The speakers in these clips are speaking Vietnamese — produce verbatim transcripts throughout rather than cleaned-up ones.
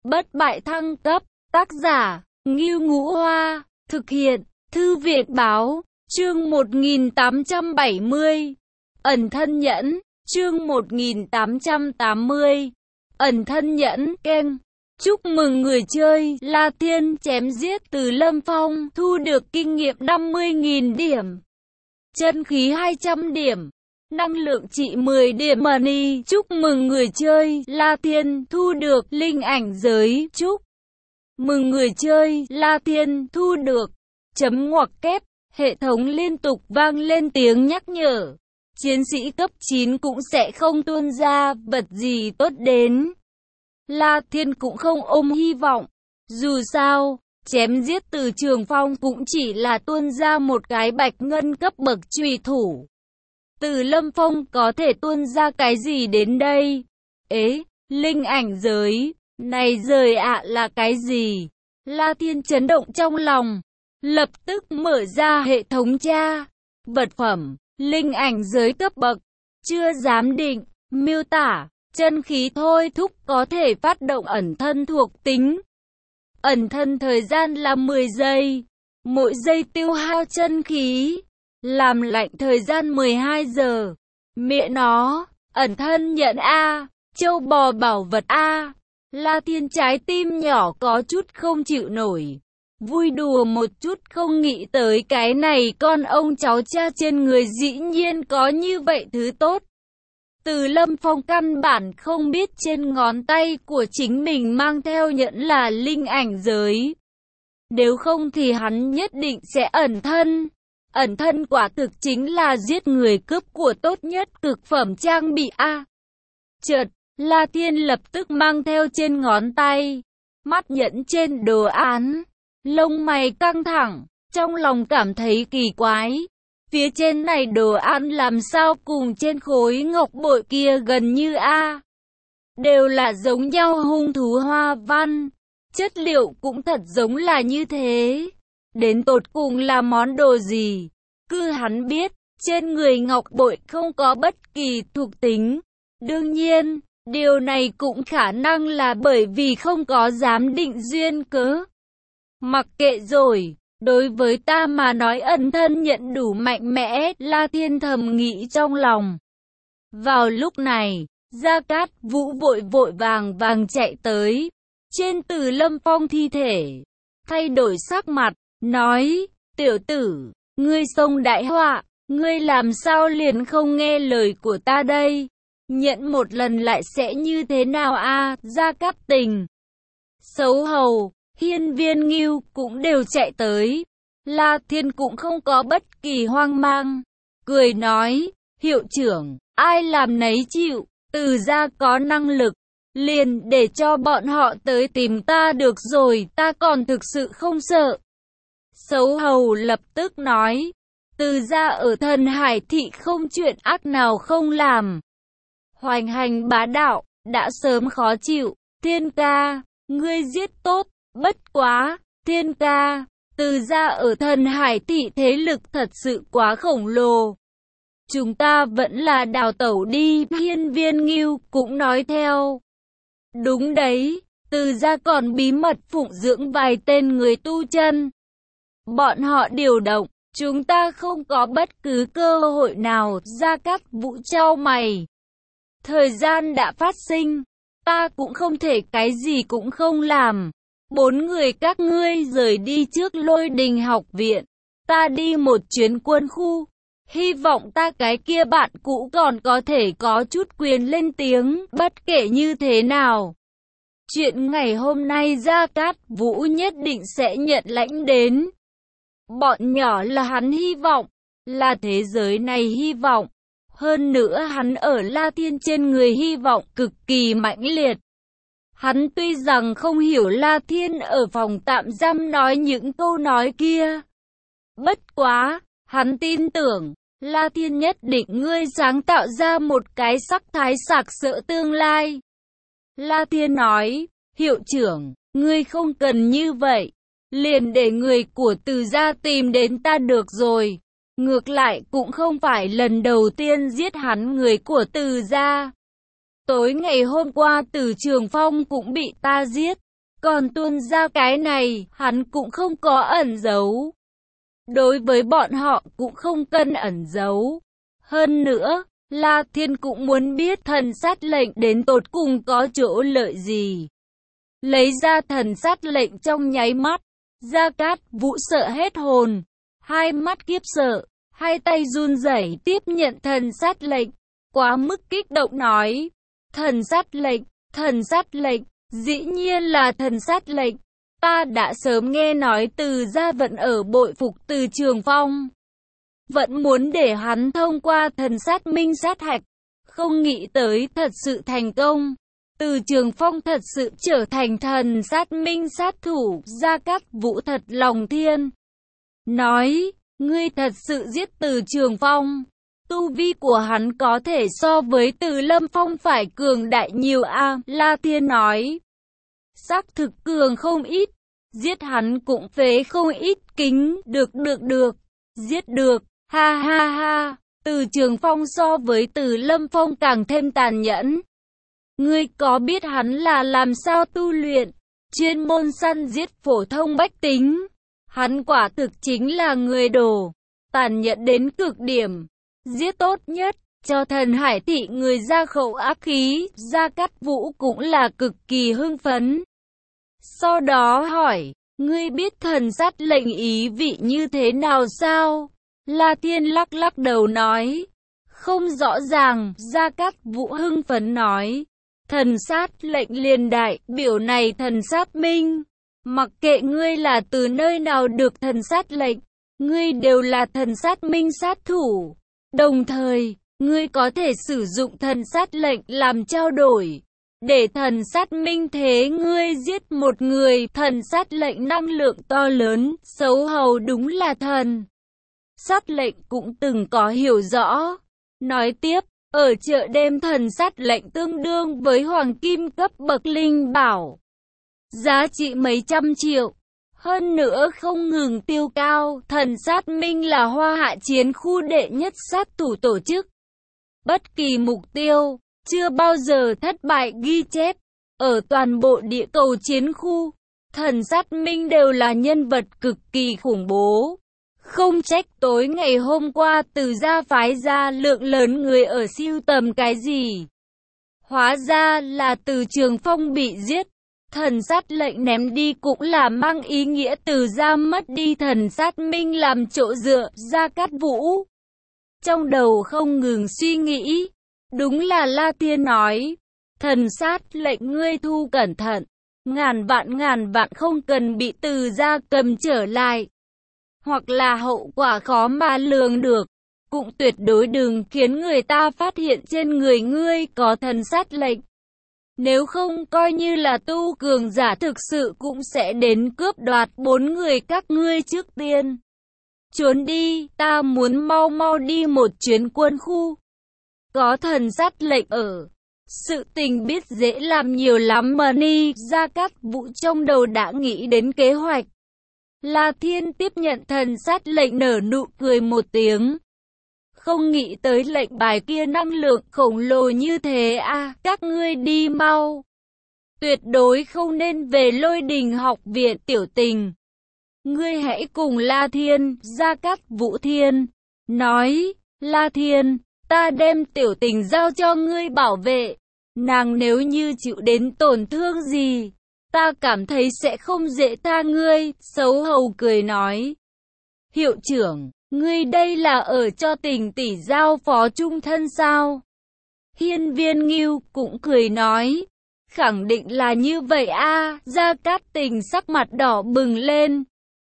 bất bại thăng cấp, tác giả, Ngưu Ngũ Hoa, thực hiện, Thư viện Báo, chương một nghìn tám trăm bảy mươi, ẩn thân nhẫn, chương một nghìn tám trăm tám mươi, ẩn thân nhẫn, keng. Chúc mừng người chơi, La Thiên chém giết Từ Lâm Phong, thu được kinh nghiệm năm mươi nghìn điểm, chân khí hai trăm điểm, năng lượng trị mười điểm money. Chúc mừng người chơi, La Thiên thu được linh ảnh giới. Chúc mừng người chơi, La Thiên thu được chấm ngoặc kép. Hệ thống liên tục vang lên tiếng nhắc nhở. Chiến sĩ cấp chín cũng sẽ không tuôn ra vật gì tốt đến. La Thiên cũng không ôm hy vọng. Dù sao, chém giết Từ Trường Phong cũng chỉ là tuôn ra một cái bạch ngân cấp bậc chùy thủ. Từ Lâm Phong có thể tuôn ra cái gì đến đây? Ế, linh ảnh giới, này rời ạ là cái gì? La Thiên chấn động trong lòng, lập tức mở ra hệ thống tra. Vật phẩm, linh ảnh giới cấp bậc, chưa giám định, miêu tả, chân khí thôi thúc có thể phát động ẩn thân thuộc tính. Ẩn thân thời gian là mười giây, mỗi giây tiêu hao chân khí. Làm lạnh thời gian mười hai giờ. Mẹ nó, ẩn thân nhận A, châu bò bảo vật A. La Thiên trái tim nhỏ có chút không chịu nổi. Vui đùa một chút không nghĩ tới cái này con ông cháu cha trên người dĩ nhiên có như vậy thứ tốt. Từ Lâm Phong căn bản không biết trên ngón tay của chính mình mang theo nhẫn là linh ảnh giới. Nếu không thì hắn nhất định sẽ ẩn thân. Ẩn thân quả thực chính là giết người cướp của tốt nhất cực phẩm trang bị A. Chợt, La Thiên lập tức mang theo trên ngón tay, mắt nhẫn trên đồ án, lông mày căng thẳng, trong lòng cảm thấy kỳ quái. Phía trên này đồ án làm sao cùng trên khối ngọc bội kia gần như A. Đều là giống nhau hung thú hoa văn, chất liệu cũng thật giống là như thế. Đến tột cùng là món đồ gì? Cứ hắn biết, trên người ngọc bội không có bất kỳ thuộc tính. Đương nhiên, điều này cũng khả năng là bởi vì không có giám định duyên cớ. Mặc kệ rồi, đối với ta mà nói ẩn thân nhận đủ mạnh mẽ, La Thiên thầm nghĩ trong lòng. Vào lúc này, Gia Cát Vũ vội vội vàng vàng chạy tới. Trên Từ Lâm Phong thi thể, thay đổi sắc mặt, nói, tiểu tử, ngươi xông đại họa, ngươi làm sao liền không nghe lời của ta đây? Nhận một lần lại sẽ như thế nào a? Gia Cát Tình, Xấu Hầu, Hiên Viên Ngưu cũng đều chạy tới. La Thiên cũng không có bất kỳ hoang mang, cười nói, hiệu trưởng, ai làm nấy chịu, Từ gia có năng lực, liền để cho bọn họ tới tìm ta được rồi, ta còn thực sự không sợ. Xấu Hầu lập tức nói, Từ gia ở Thần Hải thị không chuyện ác nào không làm. Hoành hành bá đạo, đã sớm khó chịu. Thiên ca, ngươi giết tốt, bất quá, Thiên ca, Từ gia ở Thần Hải thị thế lực thật sự quá khổng lồ. Chúng ta vẫn là đào tẩu đi, Hiên Viên Ngưu cũng nói theo. Đúng đấy, Từ gia còn bí mật phụng dưỡng vài tên người tu chân. Bọn họ điều động, chúng ta không có bất cứ cơ hội nào. Gia Cát Vũ chau mày. Thời gian đã phát sinh, ta cũng không thể cái gì cũng không làm. Bốn người các ngươi rời đi trước Lôi Đình học viện. Ta đi một chuyến quân khu. Hy vọng ta cái kia bạn cũ còn có thể có chút quyền lên tiếng, bất kể như thế nào. Chuyện ngày hôm nay Gia Cát Vũ nhất định sẽ nhận lãnh đến. Bọn nhỏ là hắn hy vọng, là thế giới này hy vọng. Hơn nữa hắn ở La Thiên trên người hy vọng cực kỳ mãnh liệt. Hắn tuy rằng không hiểu La Thiên ở phòng tạm giam nói những câu nói kia. Bất quá, hắn tin tưởng, La Thiên nhất định ngươi sáng tạo ra một cái sắc thái sặc sỡ tương lai. La Thiên nói, hiệu trưởng, ngươi không cần như vậy. Liền để người của Từ gia tìm đến ta được rồi. Ngược lại cũng không phải lần đầu tiên giết hắn người của Từ gia. Tối ngày hôm qua Từ Trường Phong cũng bị ta giết. Còn tuôn ra cái này, hắn cũng không có ẩn giấu. Đối với bọn họ cũng không cần ẩn giấu. Hơn nữa, La Thiên cũng muốn biết thần sát lệnh đến tột cùng có chỗ lợi gì. Lấy ra thần sát lệnh trong nháy mắt, Gia Cát Vũ sợ hết hồn, hai mắt kiếp sợ, hai tay run rẩy tiếp nhận thần sát lệnh, quá mức kích động nói, thần sát lệnh, thần sát lệnh, dĩ nhiên là thần sát lệnh, ta đã sớm nghe nói Từ gia vẫn ở bội phục Từ Trường Phong. Vẫn muốn để hắn thông qua thần sát minh sát hạch, không nghĩ tới thật sự thành công. Từ Trường Phong thật sự trở thành thần sát minh sát thủ, Gia Cát Vũ thật lòng thiên. Nói, ngươi thật sự giết Từ Trường Phong, tu vi của hắn có thể so với Từ Lâm Phong phải cường đại nhiều a. La Thiên nói, xác thực cường không ít, giết hắn cũng phế không ít kính, được được được, giết được, ha ha ha, Từ Trường Phong so với Từ Lâm Phong càng thêm tàn nhẫn. Ngươi có biết hắn là làm sao tu luyện, chuyên môn săn giết phổ thông bách tính. Hắn quả thực chính là người đồ, tàn nhẫn đến cực điểm, giết tốt nhất, cho thần Hải thị người ra khẩu ác khí. Gia Cát Vũ cũng là cực kỳ hưng phấn. Sau đó hỏi, ngươi biết thần sát lệnh ý vị như thế nào sao? La Thiên lắc lắc đầu nói, không rõ ràng. Gia Cát Vũ hưng phấn nói, thần sát lệnh liền đại biểu này thần sát minh. Mặc kệ ngươi là từ nơi nào được thần sát lệnh, ngươi đều là thần sát minh sát thủ. Đồng thời, ngươi có thể sử dụng thần sát lệnh làm trao đổi, để thần sát minh thế ngươi giết một người. Thần sát lệnh năng lượng to lớn, xấu hầu đúng là thần sát lệnh cũng từng có hiểu rõ. Nói tiếp, ở chợ đêm thần sát lệnh tương đương với hoàng kim cấp bậc linh bảo, giá trị mấy trăm triệu. Hơn nữa không ngừng tiêu cao, thần sát minh là Hoa Hạ chiến khu đệ nhất sát thủ tổ chức. Bất kỳ mục tiêu, chưa bao giờ thất bại ghi chép. Ở toàn bộ địa cầu chiến khu, thần sát minh đều là nhân vật cực kỳ khủng bố. Không trách tối ngày hôm qua Từ gia phái ra lượng lớn người ở sưu tầm cái gì. Hóa ra là Từ Trường Phong bị giết. Thần sát lệnh ném đi cũng là mang ý nghĩa Từ gia mất đi thần sát minh làm chỗ dựa. Gia Cát Vũ trong đầu không ngừng suy nghĩ. Đúng là La Thiên nói, thần sát lệnh ngươi thu cẩn thận, ngàn vạn ngàn vạn không cần bị Từ gia cầm trở lại, hoặc là hậu quả khó mà lường được. Cũng tuyệt đối đừng khiến người ta phát hiện trên người ngươi có thần sát lệnh. Nếu không coi như là tu cường giả thực sự cũng sẽ đến cướp đoạt bốn người các ngươi trước tiên. Trốn đi, ta muốn mau mau đi một chuyến quân khu. Có thần sát lệnh ở, sự tình biết dễ làm nhiều lắm mà ni. Gia Cát Vũ trong đầu đã nghĩ đến kế hoạch. La Thiên tiếp nhận thần sát lệnh nở nụ cười một tiếng. Không nghĩ tới lệnh bài kia năng lượng khổng lồ như thế à, các ngươi đi mau. Tuyệt đối không nên về Lôi Đình học viện. Tiểu Tình, ngươi hãy cùng La Thiên. Gia Cát Vũ Thiên nói, La Thiên, ta đem Tiểu Tình giao cho ngươi bảo vệ. Nàng nếu như chịu đến tổn thương gì, ta cảm thấy sẽ không dễ tha ngươi. Xấu hầu cười nói, hiệu trưởng, ngươi đây là ở cho Tình tỷ giao phó chung thân sao? Hiên Viên Ngưu cũng cười nói, khẳng định là như vậy a. Gia Cát Tình sắc mặt đỏ bừng lên,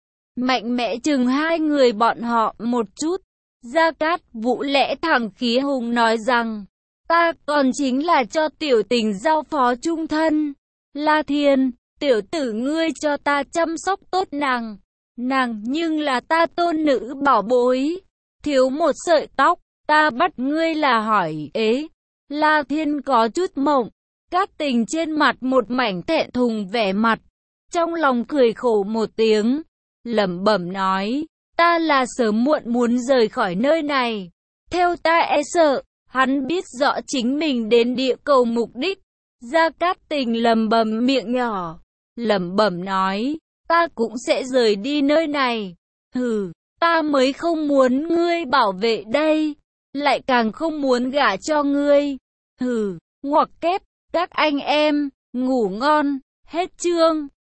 mạnh mẽ chừng hai người bọn họ một chút. Gia Cát Vũ lẽ thẳng khí hùng nói rằng, ta còn chính là cho Tiểu Tình giao phó chung thân. La Thiên, tiểu tử ngươi cho ta chăm sóc tốt nàng. Nàng nhưng là ta tôn nữ bảo bối, thiếu một sợi tóc, ta bắt ngươi là hỏi ế. La Thiên có chút mộng, Cát Tình trên mặt một mảnh thẹn thùng vẻ mặt, trong lòng cười khổ một tiếng, lẩm bẩm nói, ta là sớm muộn muốn rời khỏi nơi này. Theo ta e sợ, hắn biết rõ chính mình đến địa cầu mục đích. Gia Cát Tình lẩm bẩm miệng nhỏ, lẩm bẩm nói, ta cũng sẽ rời đi nơi này. Hừ, ta mới không muốn ngươi bảo vệ đây, lại càng không muốn gả cho ngươi. Hừ, ngoặc kép, các anh em, ngủ ngon, hết chương.